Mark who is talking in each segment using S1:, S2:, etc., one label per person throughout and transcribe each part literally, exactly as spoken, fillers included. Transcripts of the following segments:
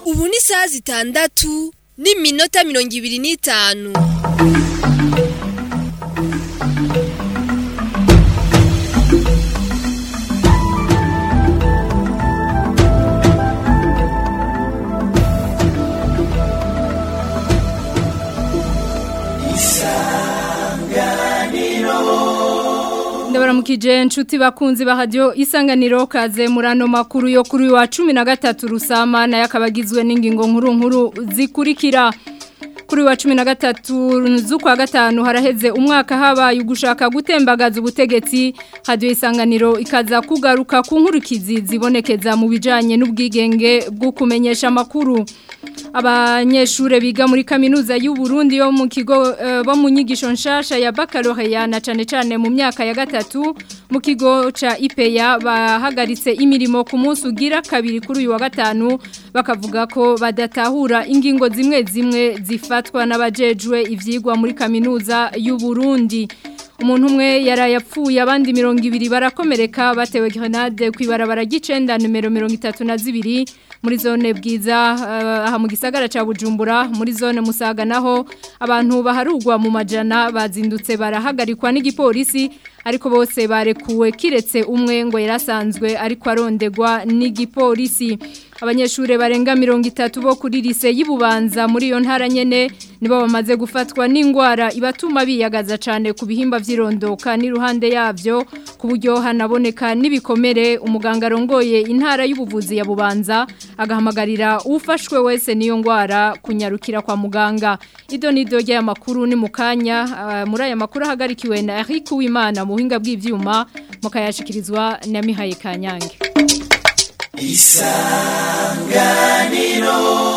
S1: Ubu ni saa zitandatu n'iminota mirongo ibiri n'itanu.
S2: Ndabaramukije nshuti bakunzi ba radio Isanganiro kaze murano makuru yo kuri wa cumi na gatatu Rusama na yakabagizwe n'ingingo nkuru nkuru zikurikira. Kuri wa cumi na gatatu z'ukwa gatanu haraheze umwaka habaye ugushaka gutembagaza ubutegetsi. Radio Isanganiro ikaza kugaruka ku nkurikizi zibonekeza mu bijanye n'ubwigenge bwo kumenyesha amakuru. Abanyeshure biga muri kaminuza y'u Burundi yo mu kigo uh, bo mu nyigisho nshasha ya baccalaureat na cane cane mu myaka ya gatatu mu kigo ca I P E A bahagaritse imirimo ku munsi ugira kabiri kuri uyu wa gatanu bakavuga ko badatahura ingingo zimwe zimwe zifatwa n'abajejwe ivyigwa muri kaminuza y'u Burundi. Umuntu umwe yarayapfuye abandi mirongo ibiri barakomereka batewe grenade kwibarabara gicenda numero mirongo itatu na zibiri muri zone bwiza aha uh, mu gisagara ca Bujumbura muri zone Musaga naho abantu baharugwa mu majana bazindutse barahagarikwa n'igipolisi ariko bose barekuwe kiretse umwe ngo yarasanzwe ariko arondegwa n'igipolisi. Abanyeshure barenga mirongo itatu bo kuri lise y'Ibubanza muri iyo ntara nyene nibo bamaze gufatwa n'ingwara ibatuma biyagaza cane ku bihimba vy'irondoka n'iruhande yavyo ku buryo hanaboneka n'ibikomere. Umuganga rongoye intara y'ubuvuzi ya Bubanza agahamagarira ufashwe wese niyo ngwara kunyarukira kwa muganga. Ido nido ya makuru ni mukanya uh, muri aya makuru hagarikiwe na Eric Uwimana mu buhinga bw'ivyuma mukayashikirizwa na Mihaye Kanyange.
S3: Isanganiro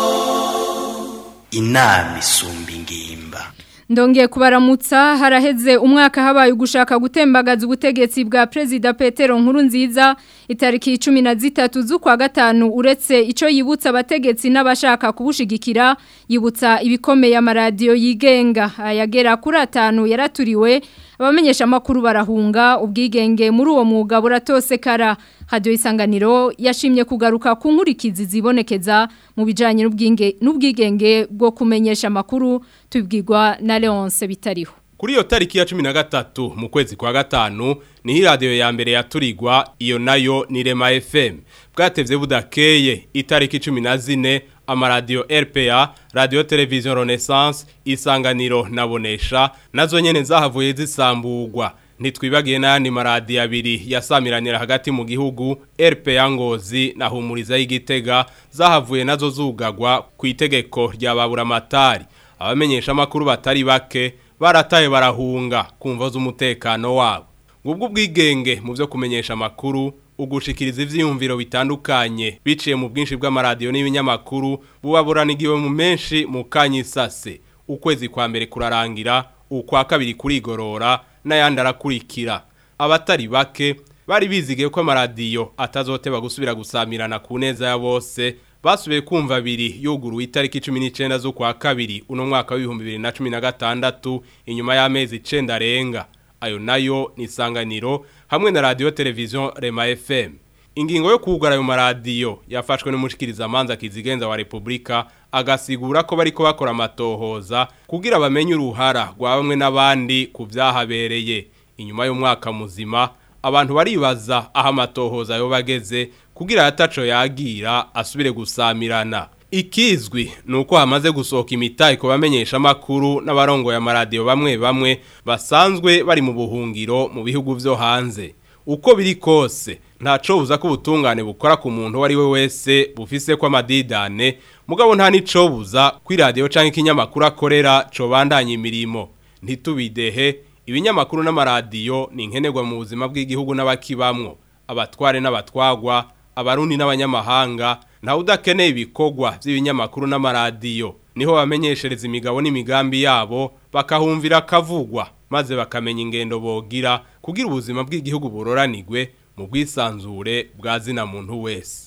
S3: inama isumba ingimba.
S2: Ndongeye kubaramutsa haraheze umwaka habaye ugushaka gutembagaza ubutegetsi bwa President Petero Nkurunziza itariki cumi na zitatu z'ukwa gatanu uretse ico yibutsa abategetsi n'abashaka kubushigikira yibutsa ibikomeye amaradiyo yigenga ayagera kuri atanu yaraturiwe abamenyesha makuru barahunga ubwigenge muri uwo mwuga buratosekara. Radio Isanganiro yashimye kugaruka ku nkurikizi zibonekeza mu bijanye n'ubwigenge bwo kumenyesha makuru tubwirwa na Leonce Bitariho.
S4: Kuri iyo tariki ya cumi na gatatu mu kwezi kwa gatanu ni radio ya mbere yaturigwa iyo nayo ni Rema F M. Bwatevye budakeye itariki cumi na zine amaradio R P A, Radio Television Renaissance, Isanganiro na Bonesha nazo nyene zahavuye zisambugwa. Nitwibagiye n'andi maradi abiri yasamiranira hagati mu gihugu R P A Ngozi na Humuriza y'Igitega zahavuye nazo zugagwa ku itegeko rya Baburamatari. Abamenyesha makuru batari bake barataye barahunga kumva z'umutekano wabo. Ngubwo ubwigenge mu byo kumenyesha makuru ugushikiriza ivyiyumviro bitandukanye biciye mu bwinshi bw'amaradiyo n'ibinyamakuru bubaburanigiwe mu menshi mu kanyisase. Ukwezi kwa mbere kurarangira ukwa kabiri kurigorora n'ayandi arakurikira. Abatari bake bari bizigiye ko amaradiyo atazoteba gusubira gusamirana ku neza ya bose basubiye kumva abiri yuguruwe itariki cumi n'icenda z'ukwa kabiri uno mwaka w'ibihumbi bibiri na cumi na gatandatu inyuma y'amezi icenda arenga. Ayo nayo ni Isanganiro hamwe na Radio Television Rema F M. Ingingo yo kugara ayo maradiyo yafashwe n'umushikiriza manza kizigenza wa Republika agasigura ko bariko bakora amatohoza kugira bamenye uruhara rwa bamwe n'abandi ku vyahabereye. Inyuma y'umwaka muzima abantu baribaza aho amatohoza yo bageze kugira ataco yagira asubire gusamirana. Ikizwi nuko hamaze gusohoka imitayi ko bamenyesha makuru n'abarongo ya maradiyo bamwe bamwe basanzwe bari mu buhungiro mu bihugu vyo hanze. Uko biri kose ntaco buza ko ubutungane bukora ku muntu wari we wese bufise kwa madidane mugabo nta nico buza ku radio canke ikinyamakuru akorera co bandanye imirimo. Ntitubidehe ibinyamakuru n'amaradiyo ni nkenerwa mu buzima bw'igihugu n'abakibamwo, abatware n'abatwagwa, abarundi n'abanyamahanga na udakeneye ibikogwa by'ibinyamakuru n'amaradiyo niho bamenyeshereza imigabo n'imigambi yabo bakahumvira kavugwa maze bakamenya ingendo bogira kugira ubuzima bw'igihugu buroranigwe mu bwisanzure bwa zina muntu wese.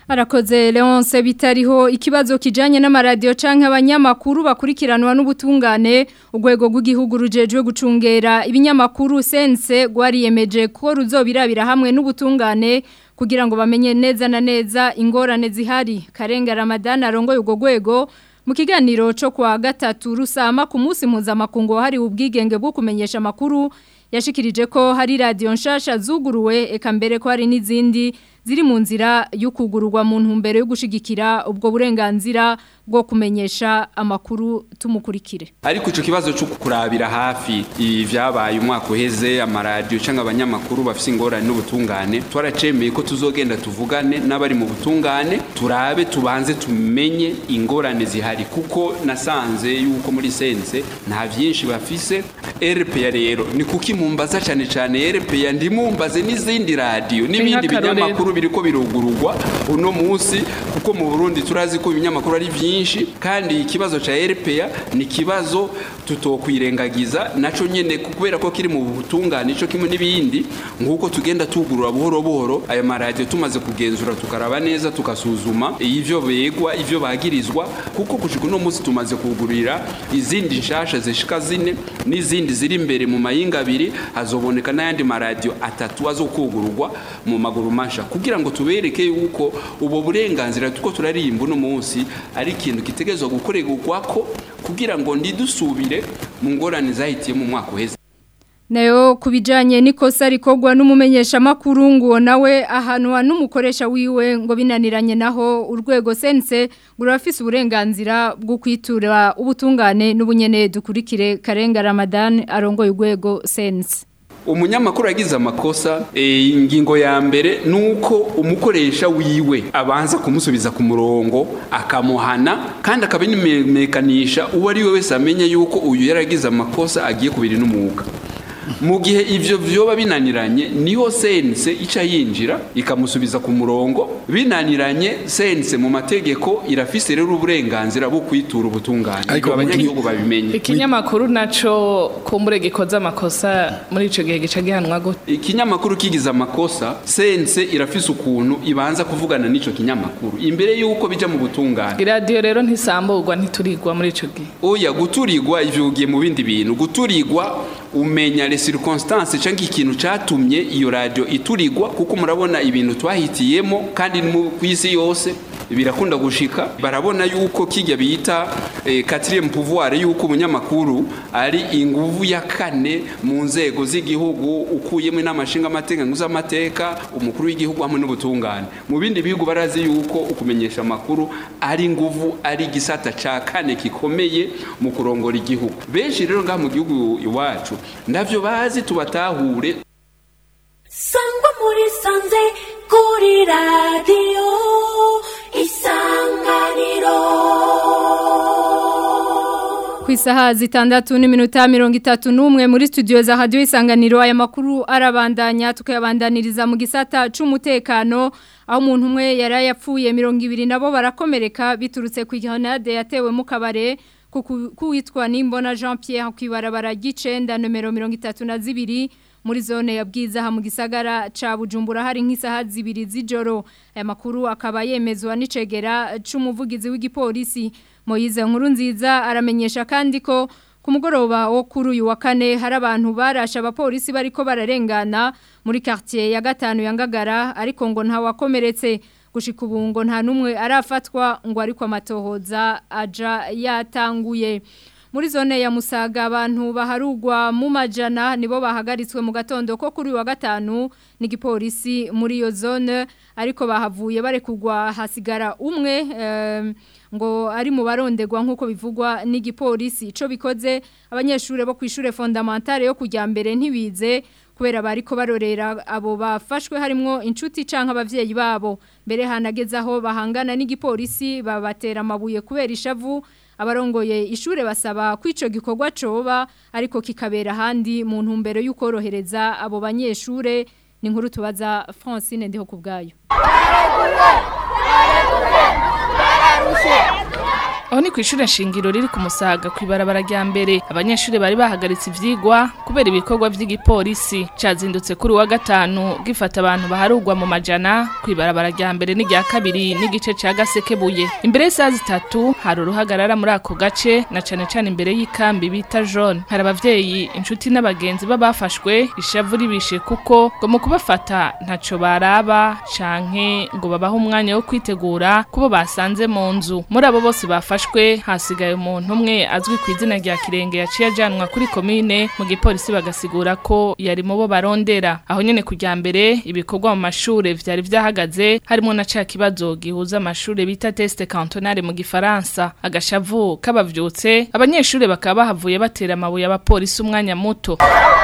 S2: Arakoze Leonce bitariho ikibazo kijanye n'amaradio canke abanyamakuru bakurikiranwa n'ubutungane urwego rw'igihugu rujejwe gucungera ibinyamakuru sense gwariyemeje ko ruzobirabira hamwe n'ubutungane kugira ngo bamenye neza na neza ingorane zihari Karenga Ramadan arongoye urwo rwego mu kiganiro cyo kwa gatatu rusama ku munsi mpuzamakungu hari ubwigenge bwo kumenyesha makuru yashikirije ko hari radio nshasha zuguruwe eka mbere ko hari n'izindi ziri mu nzira y'ukugururwa mu ntumbero yo gushigikira ubwo burenganzira bwo kumenyesha amakuru tumukurikire.
S5: Ariko ico kibazo cyo kurabira hafi ivyabaye umwaka uheze amaradio cyangwa abanyamakuru bafise ingorane n'ubutungane twaracemeye ko tuzogenda tuvugane n'abari mu butungane turabe tubanze tumenye ingorane zihari kuko nasanze yuko muri sense nta vyinshi bafise R P A rero ni kuki mumbaza cyane cyane R P A ndimumbaze n'izindi radio n'ibindi binyamakuru biriko birugururwa uno munsi kuko mu Burundi turazi ko ibinyamakuru ari vyinshi kandi ikibazo ca R P A ni kibazo tutokwirengagiza naco nyene kubera ko kiri mu butungane ico kimwe n'ibindi nguko tugenda tugurura buhoro buhoro aya maradio tumaze kugenzura tukaraba neza tukasuzuma ivyo begwa ivyo bagirizwa kuko kushika no munsi tumaze kugurira izindi nshasha zishika zine n'izindi ziri imbere mu mayinga abiri hazoboneka n'ayandi maradio atatu azokugururwa mu maguru masha kugira ngo tubereke yuko ubo burenganzira tuko turarimba no munsi ari ikintu kitegezwe gukorerwa ko kugira ngo ndidusubire mu ngorane zahitiye mu mwaka uheze.
S2: Nayo kubijanye nikosa rikogwa n'umumenyesha makuru ngo nawe ahanwa n'umukoresha wiwe ngo binaniranye naho urwego sense gurafise uburenganzira bwo kwitura ubutungane n'ubunyene dukurikire Karenga Ramadan arongoye urwego sense.
S5: Umunyamakuru yagize amakosa e, ingingo ya mbere nuko umukoresha wiwe abanza kumusubiza ku murongo akamuhana kandi akabimekanisha uwo ari we wese amenye yuko uyu yaragize amakosa agiye kubiri n'umuga mu gihe ivyo vyoba binaniranye niho sense ica yinjira ikamusubiza ku murongo binaniranye sense mu mategeko irafise rero uburenganzira bwo kwitura ubutungane abanyagihugu babimenye.
S6: Ikinyamakuru naco kumbure gikoza amakosa muri ico gihe gica gihanwa gute?
S5: Ikinyamakuru kigize amakosa sense irafise ukuntu ibanza kuvugana n'ico kinyamakuru imbere yuko bija mu butungane.
S6: Radio rero ntisamburwa ntiturigwa muri ico gihe.
S5: Oya guturigwa ivyo ugiye mu bindi bintu guturigwa umenya les circonstances cyangwa ikintu catumye iyo radio iturigwa kuko murabona ibintu twahitiyemo kandi mu kwisi yose birakunda gushika barabona yuko kijya bita eh, quatrième pouvoir yuko umunyamakuru ari inguvu ya kane mu nzego z'igihugu ukuyemo n'amashinga amateka nguzamateka umukuru w'igihugu hamwe n'ubutungane mu bindi bihugu barazi yuko ukumenyesha amakuru ari nguvu ari gisata ca kane kikomeye mu kurongora igihugu benshi rero ngaha mu gihugu iwacu ndavyo bazi tubatahure
S7: Sangwa muri sanze kuri radio Isanganiro
S2: Kwisaha zitandatu n'iminota mirongo itatu n'umwe muri studio za radio Isanganiro aya makuru arabandanya tukayabandaniriza mu gisata c'umutekano aho umuntu umwe yari yapfuye mirongo ibiri nabo barakomereka biturutse ku grenade yatewe mu kabare kuwitwa Nimbona Jean Pierre kwibarabara gicenda numero mirongo itatu na zibiri muri zone ya Bwiza ha mu gisagara ca Bujumbura hari nk'isaha zibiri z'ijoro aya makuru akaba yemezwa n'icegera c'umuvugizi w'igipolisi Moyize nkuru nziza aramenyesha kandi ko ku mugoroba wo kuri uyu wa kane hari abantu barasha abapolisi bariko bararengana muri quartier ya gatanu ya Ngagara ariko ngo nta wakomeretse gushika ubu ngo nta numwe arafatwa ngo ariko amatohoza aja yatanguye muri zone ya Musaga abantu baharugwa mu majana nibo bahagaritswe mu gatondo ko kuri wa gatanu n'igipolisi muri iyo zone ariko bahavuye barekugwa hasigara umwe um, ngo ari mu barondegwa nkuko bivugwa n'igipolisi ico bikoze abanyeshure bo kwishure fondamentale yo kujya mbere ntibize kubera bariko barorera abo bafashwe harimo inshuti canka abavyeyi babo mbere hanagezaho bahangana n'igipolisi babatera amabuye kubera ishavu abarongoye ishure basaba kwico gikorwa coba ariko kikabera handi mu ntumbero y'ukorohereza abo banyeshure ni nkuru tubaza Francine ndiho kubgayo
S6: Aho ni ku ishure shingiro riri ku Musaga kwibarabara rya mbere abanyeshuri bari bahagaritse ivyigwa kubera ibikorwa vy'igipolisi cazindutse kuri wa gatanu gifata abantu baharugwa mu majana kwibarabara rya mbere n'irya kabiri n'igice ca Gasekebuye imbere y'isaha zitatu hari uruhagarara muri ako gace na cane cane imbere y'ikambi bita Jaune hari abavyeyi inshuti n'abagenzi babafashwe ishavu ribishe kuko ngo mu kubafata ntaco baraba canke ngo babaho umwanya wo kwitegura kubo basanze mu nzu muri abo bose bafashwe hasigaye umuntu umwe azwi ku izina rya Kirenge yaciye ajanwa kuri komine mu gipolisi bagasigura ko yari mu bo barondera aho nyene kujya mbere ibikorwa mu mashure vyari vyahagaze harimo na ca kibazo gihuza amashure bita test cantonale mu gifaransa agashavu kabavyutse abanyeshure bakaba bahavuye batera amabuye abapolisi umwanya muto.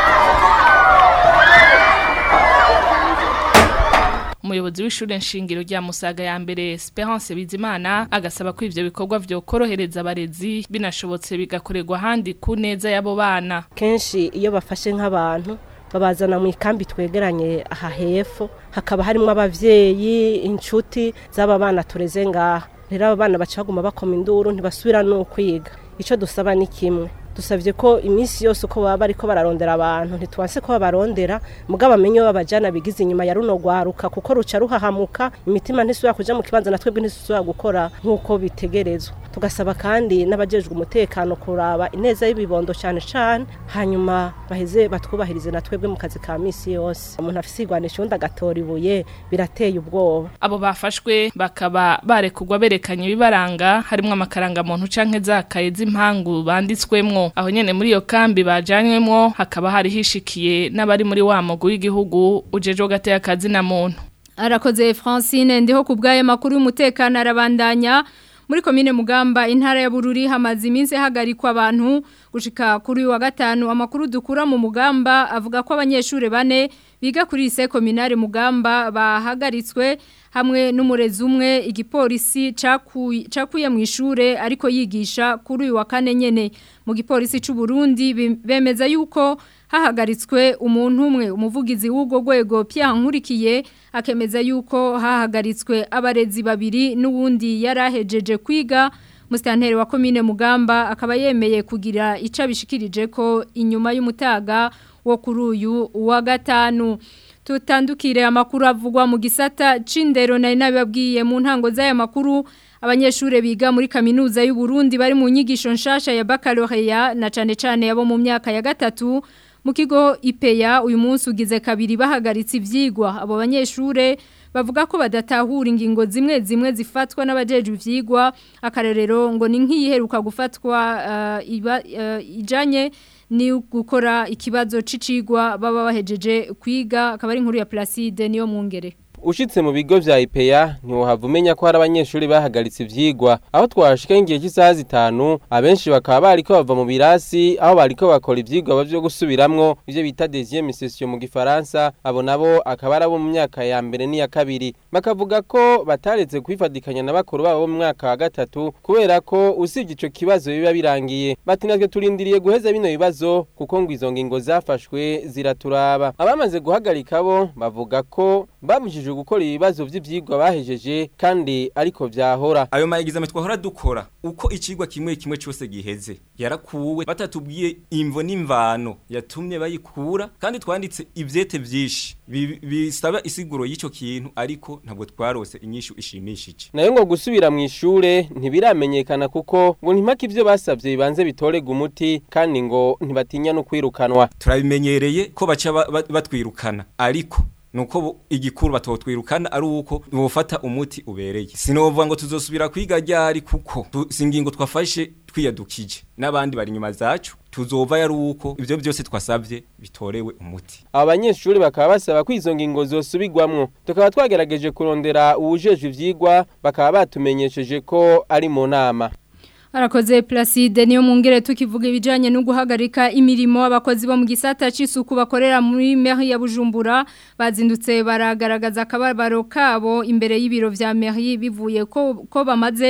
S6: Umuyobozi w'ishure nshingiro rya Musaga ya mbere Esperance Bizimana agasaba ko ivyo bikorwa vyo korohereza abarezi binashobotse bigakorerwa handi ku neza yabo bana.
S8: Kenshi iyo bafashe nk'abantu babazana mu ikambi twegeranye aha hepfo hakaba harimo abavyeyi inshuti z'aba bana tureze ngaha rero aba bana bacaguma bakoma induru ntibasubira no kwiga ico dusaba ni kimwe dusavye ko iminsi yose uko baba bariko bararondera abantu ntitwanse ko babarondera mugabo amenyo babajana bigize inyuma ya runo gwaruka kuko ruca ruhahamuka imitima ntisubira kuja mu kibanza natwebwe ntisubira gukora nkuko bitegerezwa tugasaba kandi n'abajejwe umutekano kuraba ineza y'ibibondo cyane cyane hanyuma baheze batwubahirize natwebwe mu kazi ka misi yose umuntu afise igwanisho ndagatora ibuye birateye ubwoba
S6: abo bafashwe bakaba barekugwa berekanye bibaranga harimo amakaranga muntu canke zakaye z'impangu banditswemwo aho nyene muri iyo kambi bajanywemwo hakaba hari hishikiye n'abari muri wa mugu w'igihugu ujeje gateye akazi na muntu.
S2: Arakoze Francine ndiho kubgaye makuru y'umutekano arabandanya muri komine Mugamba intara ya Bururi hamaze iminsi hagarikwa abantu gushika kuri wa gatanu amakuru dukura mu Mugamba avuga ko abanyeshure bane biga kuri ise kominare Mugamba bahagaritswe hamwe n'umurezi umwe igipolisi cakuye cakuye mu ishure ariko yigisha kuri uyu wa kane nyene mu gipolisi c'u Burundi bemeza yuko hahagaritswe umuntu umwe umuvugizi w'ugo gwego Pierre Nkurikiye akemeza yuko hahagaritswe abarezi babiri n'uwundi yarahejeje kwiga Mustanteri wa komine Mugamba akaba yemeye kugira ica bishikirije ko inyuma y'umutaga wo kuri uyu wa gatanu tutandukire amakuru avugwa mu gisata c'indero nari nabibabwiye mu ntango z'aya makuru abanyeshure biga muri kaminuza y'u Burundi bari mu nyigisho nshasha ya baccalaureat na cane cane yabo mu myaka ya gatatu mu kigo ipeya uyu munsi ugize kabiri bahagaritse ivyigwa abo banyeshure bavuga ko badatahura ingingo zimwe zimwe zifatwa n'abajeje ivyigwa akarerero ngo ni nkiyiheruka gufatwa uh, iba, uh, ijanye ni gukora ikibazo c'icigwa baba bahejeje kwiga akaba ari inkuru ya Placide niyo mwungere.
S9: Ushitse mu bigo vya ipeya ntiwohava umenya ko hari abanyeshuri bahagaritse ivyigwa aho twashika ingiye cy'isaha zitanu abenshi bakaba bariko bava mu birasi aho bariko bakora ivyigwa bavyo gusubiramwo ivyo bita deuxième session mu gifaransa abo nabo akaba ari abo mu myaka ya mbere n'iya kabiri bakavuga ko bataretse kwifadikanya na bakuru babo mu mwaka wa gatatu kubera ko usivye ico kibazo biba birangiye bati natwe turindiriye guheza bino bibazo kuko ngo izo ngingo zafashwe ziraturaba abamaze guhagarika bo bavuga ko bamujije gukora ibibazo vy'ivyigwa bahejeje kandi ariko vyahora
S10: ayo mayigiza twahora dukora uko icigwa kimwe kimwe cyose giheze yarakuwe batatubwiye imvo n'imvano yatumye bayikura kandi twanditse ivyete vyinshi bisaba isiguro y'ico kintu ariko ntabwo twarose inyishu ishimishije
S9: nayo ngo gusubira mu ishure ntibiramenyekana kuko ngo ntimaka ivyo basavye bibanze bitorega umuti kandi ngo ntibatinya no kwirukanwa
S10: turabimenyereye ko baca batwirukana ariko nuko igikuru batotwirukana ari uko bofata umuti ubereye sinovuga ngo tuzosubira kwiga ryari kuko singingo twafashe twiyadukije nabandi bari nyuma zacu tuzova yari uko ivyo byose twasavye bitorewe umuti
S9: abanyeshuri bakaba basaba kwizo ngingo zosubigwamwo tukaba twagerageje kurondera uwujeje ivyigwa bakaba batumenyesheje ko ari mu nama.
S2: Arakoze Placide niyo mungere tukivuga ibijanye no guhagarika imirimo abakozi bo mu gisata c'isuku bakorera muri mairie ya Bujumbura bazindutse baragaragaza akababaro kabo imbere y'ibiro vya mairie bivuye ko ko bamaze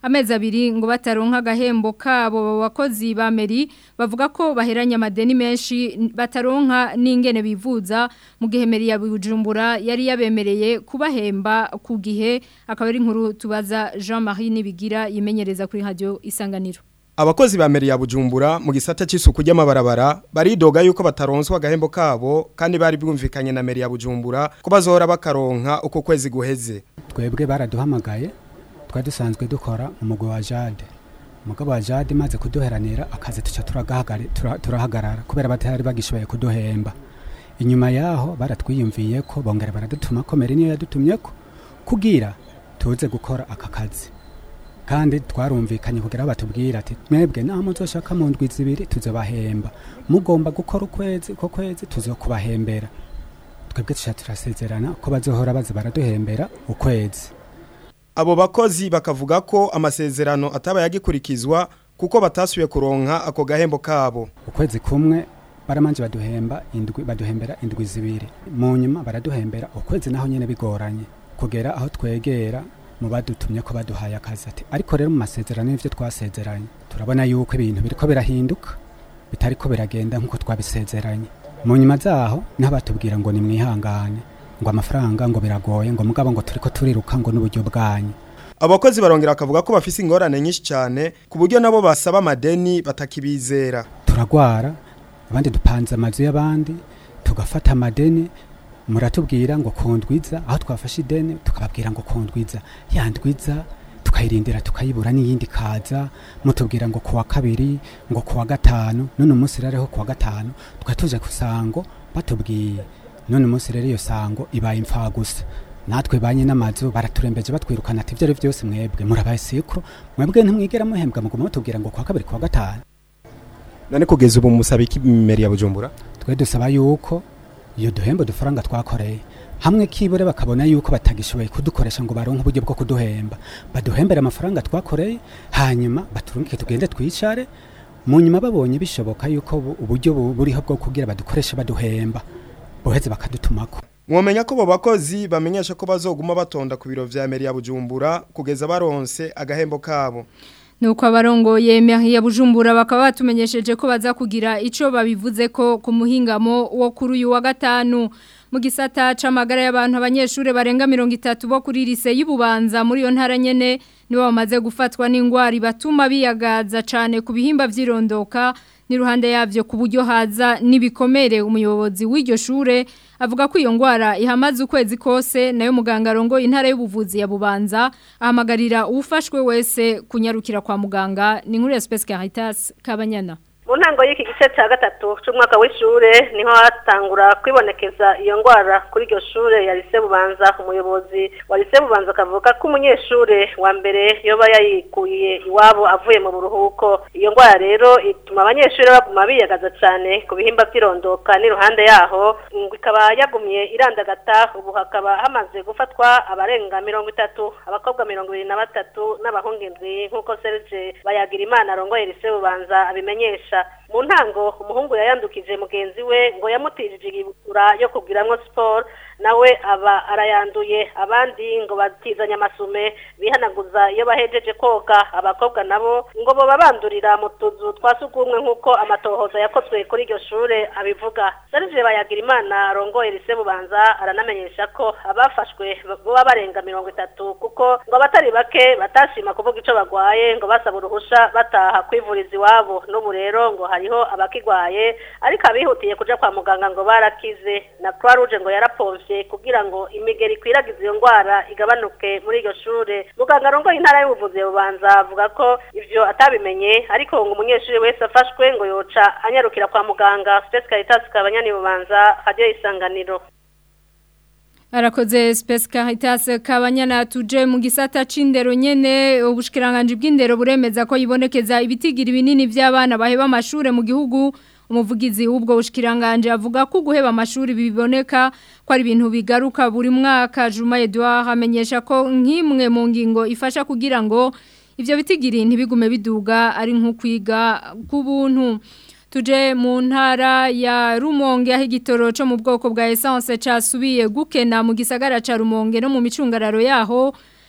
S2: amezi abiri ngo bataronka agahembo kabo bakozi ba meri bavuga ko baheranye amadeni menshi bataronka n'ingene bivuza mu gihe meri ya Bujumbura yari yabemereye kubahemba ku gihe akaba ari inkuru tubaza Jean-Marie Nibigira yimenyereza kuri radio Isanganiro.
S11: Abakozi ba meri ya Bujumbura mu gisata c'isuku ry'amabarabara baridoga yuko bataronswa agahembo kabo kandi bari bwumvikanye na meri ya Bujumbura ko bazohora bakaronka uko kwezi guheze.
S12: Twebwe baraduhamagaye twari dusanzwe dukora umugwi wa Jade. Umugabo wa Jade maze kuduheranira akazi tuca turagahagarara turahagarara kubera batari bagishoboye kuduhemba. Inyuma yaho baratwiyumviye ko bongera baradutuma ko meri niyo yadutumye ko kugira tuze gukora aka kazi. Kandi twarumvikanye kugira batubwira ati mwebwe naho muzoshaka mu ndwi zibiri tuzobahemba mugomba gukora ukwezi ko kwezi tuzokubahembera twebwe turasezerana ko bazohora baza baraduhembera ukwezi.
S11: Abo bakozi bakavuga ko amasezerano ataba yagikurikizwa kuko batasuye kuronka ako gahembo kabo.
S12: Ukwezi kumwe baramanje baduhemba indwi baduhembera indwi zibiri mu nyuma baraduhembera ukwezi naho nyene bigoranye kugera aho twegera mu badutumye ko baduhaye akazi ati ariko rero mu masezerano y'ivyo twasezeranye turabona yuko ibintu biriko birahinduka bitariko biragenda nkuko twabisezeranye. Mu nyuma zaho n'abatubwira ngo ni mwihangane ngo amafaranga ngo biragoye ngo mugabo ngo turiko turiruka ngo n'uburyo bwanyu.
S11: Abakozi barongera akavuga ko bafise ingorane nyinshi cyane ku buryo nabo basaba amadeni batakibizera.
S12: Turagwara abandi dupanze amazu y'abandi tugafata amadeni muratubwira ngo kondwiza aho twafashe ideni tukababwira ngo kondwiza yandwiza tukayirindira tukayibura n'iyindi kaza mutubwira ngo kuwa kabiri ngo kuwa gatanu none umunsi rero kuwa gatanu twatuje kusango batubwiye none umunsi rero iyo sango ibaye imfa gusa natwe banye n'amazu baraturembeje batwirukana ati byo byose mwebwe murabaye sikro mwebwe ntimwigera muhembwa mugoma mutubwira ngo kuwa kabiri kuwa gatanu.
S11: None kugeza ubu musaba iki meri ya Bujumbura?
S12: Twe dusaba yuko iyo duhembo dufaranga twakoreye hamwe kibure bakabona yuko batagishoboye kudukoresha ngo baronke uburyo bwo kuduhemba baduhembera amafaranga twakoreye hanyuma baturungike tugende twicare mu nyuma babonye bishoboka yuko uburyo buriho bwo kugira badukoresha baduhemba boheze bakadutumako.
S11: Mwomenya ko bo bakozi bamenyesha ko bazoguma batonda ku biro vya meri ya Bujumbura kugeza baronse agahembo kabo.
S2: Nuko abarongoye meri ya Bujumbura bakaba batumenyesheje ko baza kugira ico babivuze ko ku muhingamo wo kuri uyu wa gatanu mu gisata c'amagara y'abantu abanyeshure barenga mirongo itatu bo kuri lise y'Ibubanza muri yo ntara nyene nibo bamaze gufatwa n'ingwari batuma biyagaza cane ku bihimba vyirondoka niruhande yavyo ku buryo haza nibikomere. Umuyobozi w'iryo shure avuga ko iyo ngwara ihamaze ukwezi kose nayo muganga rongo intara y'ubuvuzi ya Bubanza ahamagarira ufashwe wese kunyarukira kwa muganga. Ni nkuru ya Space Caritas Kabanyana.
S13: Mu ntango y'iki gice cya gatatu cy'umwaka w'ishure niho hatangura kwibonekeza iyo ngwara kuri iryo shure ya Lycée Bubanza. Umuyobozi wa Lycée Bubanza akavuga ko umunyeshure wa mbere yoba yayikuye iwabo avuye mu buruhuko. Iyo ngwara rero ituma abanyeshure baguma biyagaza cyane ku bihimba by'irondoka n'iruhande yaho ikaba yagumye irandagata. Ubu hakaba hamaze gufatwa abarenga mirongo itatu abakobwa mirongo ibiri na batatu n'abahungu indwi nk'uko Serge Bayagirimana arongoye Lycée Bubanza abimenyesha. Mu ntango umuhungu yayandukije mugenzi we ngo yamutijije igibutura yo kugiramwo sport nawe aba arayanduye abandi ngo batizanya amasume bihanaguza iyo bahejeje koga. Abakobwa nabo ngo bo babandurira mu tuzu twasugumwe nkuko amatohoza yakozwe kuri iryo shure abivuga. Serge Bayagirimana arongoye Lycée Bubanza aranamenyesha ko abafashwe bo barenga mirongo itatu kuko ngo abatari bake batashima kuvuga ico bagwaye ngo basaba uruhusha bataha kwivuriza iwabo. N'ubu rero ngo hariho abakigwaye ariko abihutiye kuja kwa muganga ngo barakize. Na Croix Rouge ngo yarapomvye kugira ngo imigeri ikwiragize iyo ngwara igabanuke muri iryo shure. Muganga rongo intara y'ubuvuzi Bubanza avuga ko ivyo atabimenye ariko ngo umunyeshuri wese afashwe ngo yoca anyarukira kwa muganga. Space Caritas Kabanyani Bubanza Radio Isanganiro.
S2: Arakoze Space Caritas Kabanyana. Tuje mu gisata c'indero nyene ubushikiranganje bw'indero buremeza ko yibonekeza ibitigira binini by'abana baheba amashure mu gihugu. Umuvugizi w'ubwo bushikiranganje avuga ko guheba amashuri biboneka ko ari ibintu bigaruka buri mwaka. Juma Edouard amenyesha ko nk'imwe mu ngingo ifasha kugira ngo ivyo bitigiri ntibigume biduga ari nko kwiga ku buntu. Tuje mu ntara ya Rumonge aho igitoro cyo mu bwoko bwa essence casubiye gukena mu gisagara ca Rumonge no mu micungararo yaho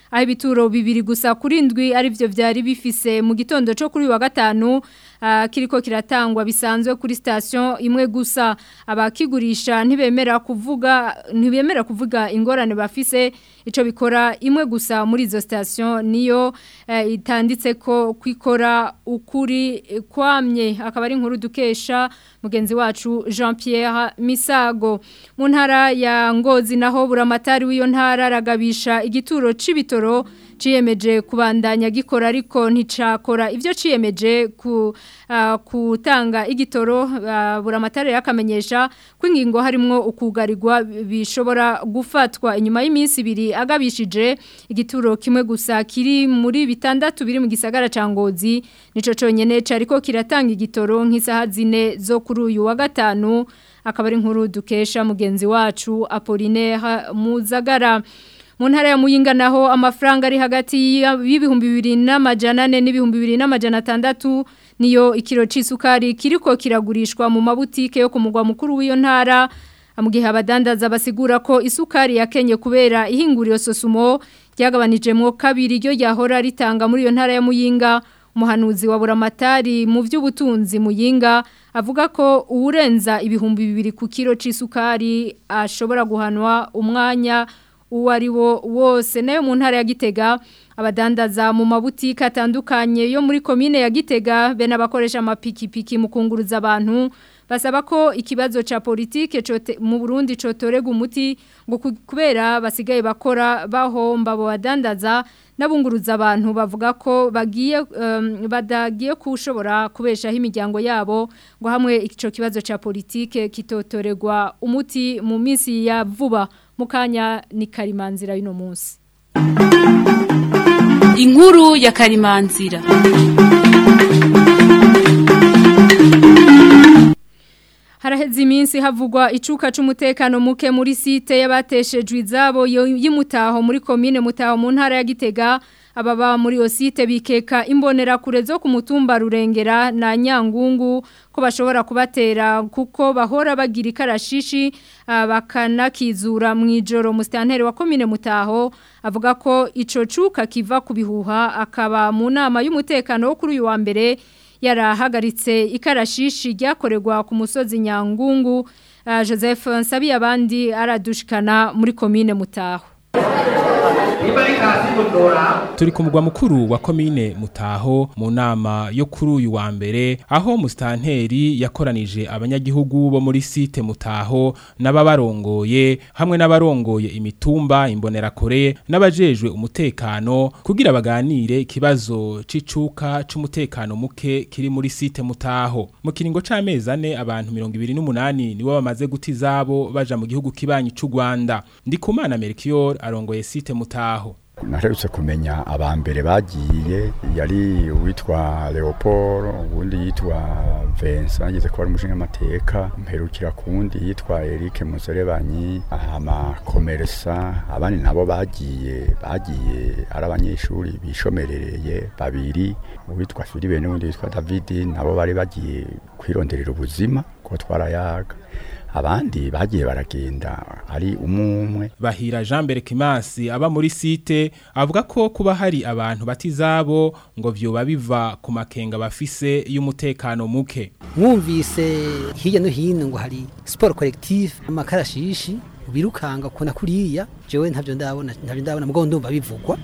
S2: aho ibituro bibiri gusa kuri ndwi ari byo byari bifise mu gitondo cyo kuri wa gatanu uh, kiriko kiratangwa bisanzwe kuri station imwe gusa abakigurisha ntibemera kuvuga ntibemera kuvuga ingorane bafise ico bikora imwe gusa muri izo station niyo uh, itanditse ko kwikora ukuri kwamye akaba ari inkuru dukesha mugenzi wacu Jean Pierre Misago mu ntara ya Ngozi naho buramatari w'iyo ntara aragabisha igituro c'ibitoro ciyemeje kubandanya gikora ariko nticakora ivyo ciyemeje ku uh, kutanga igitoro uh, buramatari yakamenyesha kwingingo harimwo ukugarirwa bishobora gufatwa inyuma y'iminsi ibiri agabishije igituro kimwe gusa kiri muri bitandatu biri mu gisagara ca Ngozi nico conyene cariko kiratanga igitoro nk'isaha zine zo kuri uyu wa gatanu akaba ari inkuru dukesha mugenzi wacu Apollinaire Muzagara mu ntara ya Muyinga naho amafaranga ari hagati y'ibihumbi bibiri n'amajana ane n'ibihumbi bibiri n'amajana atandatu niyo ikiro c'isukari kiriko kiragurishwa mu mabutike yo ku mugwa mukuru w'iyo ntara mu gihe abadandaza basigura ko isukari yakenye kubera ihinguriro Sosumo ryagabanijemwo kabiri ryo yahora ritanga muri iyo ntara ya Muyinga umuhanuzi wa buramatari mu by'ubutunzi Muyinga avuga ko uwurenza ibihumbi bibiri ku kiro c'isukari ashobora guhanwa umwanya uwari wo wose nayo mu ntara ya Gitega abadandaza mu mabutike atandukanye yo muri komine ya Gitega be n'abakoresha amapikipiki mu kunguruza abantu basaba ko ikibazo ca politike cote mu Burundi cotorega umuti ngo kubera basigaye bakora bahomba bo badandaza nabunguruza abantu bavuga ko bagiye um, badagiye kushobora kubeshaho imiryango yabo ngo hamwe ico kibazo ca politike kitotoregwa umuti mu minsi ya vuba mukanya ni Karimanzira y'ino munsi.
S14: Inkuru ya Karimanzira.
S2: Haraheze iminsi havugwa icuka c'umutekano muke muri site y'abateshejwe izabo y'imutaho muri komine Mutaho mu ntara ya Gitega ababa muri yo site bikeka imbonera kure zo ku mutumba Rurengera na Nyangungu ko bashobora kubatera kuko bahora bagira ikarashishi bakanakizura mu ijoro mustantere wa komine Mutaho avuga ko ico cuka kiva kubihuha akaba mu nama y'umutekano wo kuri uyu wa mbere yarahagaritse ikarashishi ryakorerwa ku musozi Nyangungu uh, Joseph Nsabi abandi aradushikana muri komine Mutaho.
S15: Turi ku mugwa mukuru wa komine Mutaho mu nama yo kuri uyu wa mbere aho mustanteri yakoranije abanyagihugu bo muri site Mutaho n'ababarongoye hamwe n'abarongoye imitumba imbonera kore n'abajejwe umutekano kugira baganire ikibazo cicuka c'umutekano muke kiri muri site Mutaho mu kiringo c'amezi ane abantu mirongo ibiri n'umunani nibo bamaze guti zabo baja mu gihugu kibanyi c'u Rwanda Ndikumana Melchior arongoye site Mutaho.
S16: Naherutse kumenya abambere bagiye yari witwa Leopold ubundi yitwa Vincent ageze ko ari umushinga amateka mperukira kundi yitwa Eric Muserebanyi ama komersa abandi nabo bagiye bagiye ari abanyeshuri bishomerereye babiri witwa Philippe n'undi witwa David nabo bari bagiye kwironderera ubuzima ko twarayaga abandi bagiye baragenda ari umumwe
S15: Bahira Jean Berkimasi aba muri site avuga ko kuba hari abantu batizabo ngo vyo babiva ku makenga bafise y'umutekano muke
S17: mwumvise hirya no hino ngo hari sport collective amakarashishi birukanga kuna kuriya jewe ntavyo ndabona ntavyo ndabona mugabo ndumva bivugwa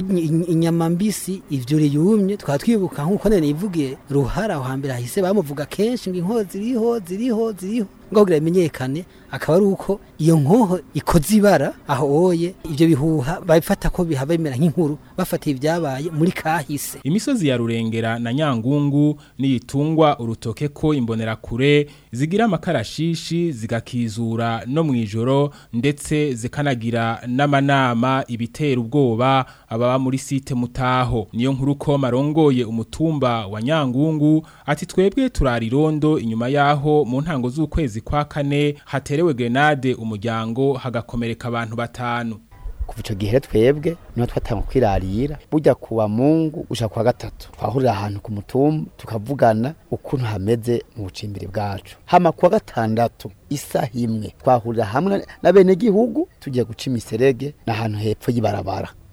S17: inyama mbisi ivyo reyumye twatwibuka nkuko nene ivugiye ruhara aho hambere hahise bamuvuga kenshi ngo inkozi ziriho ziriho ziriho ngo kugira bimenyekane akaba ari uko iyo nkoho ikoze ibara aho oye ivyo bihuha babifata ko bihabemera nk'inkuru bafata ibyabaye muri kahise
S15: imisozi ya Rurengera na Nyangungu niyitungwa urutoke ko imbonera kure zigira amakarashishi zigakizura no mwijoro ndetse zikanagira n'amanama ibitera ubwoba ababa muri site Mutaho niyo nkuru ko marongoye umutumba wa Nyangungu ati twebwe turarirondo inyuma yaho mu ntango z'ukwezi kwa kane haterewe grenade umuryango hagakomereka abantu batanu
S18: kuva ico gihe twebwe no twatanga kwirarira burya kuwa Mungu usha kwa gatatu twahurira ahantu ku mutumba tukavugana ukuntu hameze mu bucimbiri bwacu hama kwa gatandatu isaha imwe twahurira hamwe na bene gihugu tugiye guca imiserege na ahantu hepfo y'ibarabara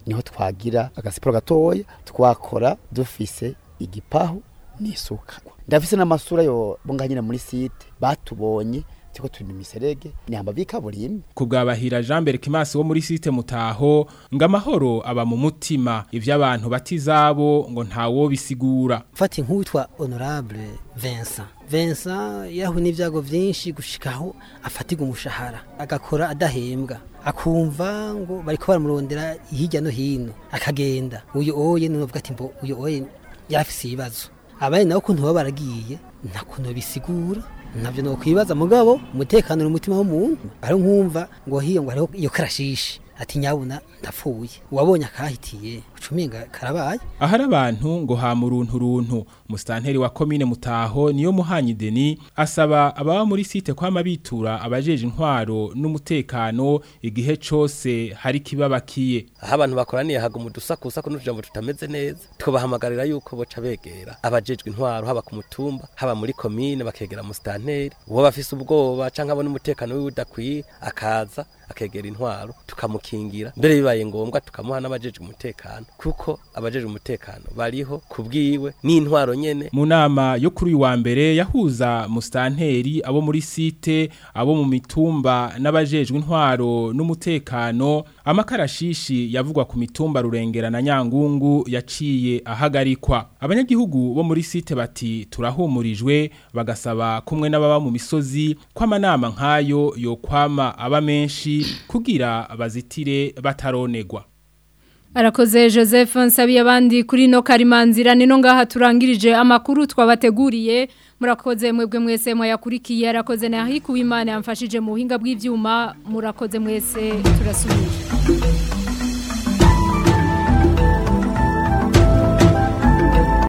S18: niho twagira agasiporo gatoya twakora dufise igipahu n'isuka ndafise n'amasura yo bunganyira muri site batubonye tiko turi miserege ni hamba bikaburimbi
S15: kubwabahira Jean Berkimasi wo muri site Mutaho ngamahoro aba mu mutima ivy'abantu batizabo ngo ntawo bisigura
S17: fati nk'utwa honorable Vincent Vincent yahu n'ivyago vyinshi gushikaho afatiga umushahara agakora adahembwa akumva ngo bariko baramurondera hirya no hino akagenda uyo oye nuvuga ati mbo uyo oye yafise ibibazo abari nawo kuntu baba baragiye ntakuntu bisigura navyo no kwibaza mugabo umutekano n'umutima w'umuntu ari nkumva ngo hiyo ngo ariho iyo karashishi ati nyabuna ndapfuye wabonye akahitiye ucumenga karabaye
S15: ahari abantu ngo ha muruntu runtu mustanteri wa commune Mutaho niyo muhanyi Deni asaba ababa muri site kwa mabitura abajeje intwaro n'umutekano igihe cose hari kibabakiye
S19: aha abantu bakoraniye haga umudusakusa ko n'ujambo tutameze neza twobahamagarira yuko boca begera abajejwe intwaro haba ku mutumba haba muri commune bakegera mustanteri uwo bafise ubwoba canke abone umutekano w'udakwiye akaza akegera intwaro tukamukingira mbere bibaye ngombwa tukamuha n'abajeje umutekano kuko abajeje umutekano bariho kubwiwe n'intwaro nyene
S15: mu nama yo kuri uyu wa mbere yahuza mustanteri abo muri site abo mu mitumba n'abajejwe intwaro n'umutekano amakarashishi yavugwa ku mitumba Rurengera na Nyangungu yaciye ahagarikwa abanyagihugu bo muri site bati turahumurijwe bagasaba kumwe n'ababa mu misozi kw'amanama nkayo yo kwama aba menshi kugira bazitire bataronegwa.
S2: Arakoze Joseph Nsabi abandi kuri no Karimanzira nino ngaha turangirije amakuru twabateguriye murakoze mwebwe mwese mwayakurikiye arakoze na Hikuwimana yamfashije mu buhinga bw'ivyuma murakoze mwese turasubira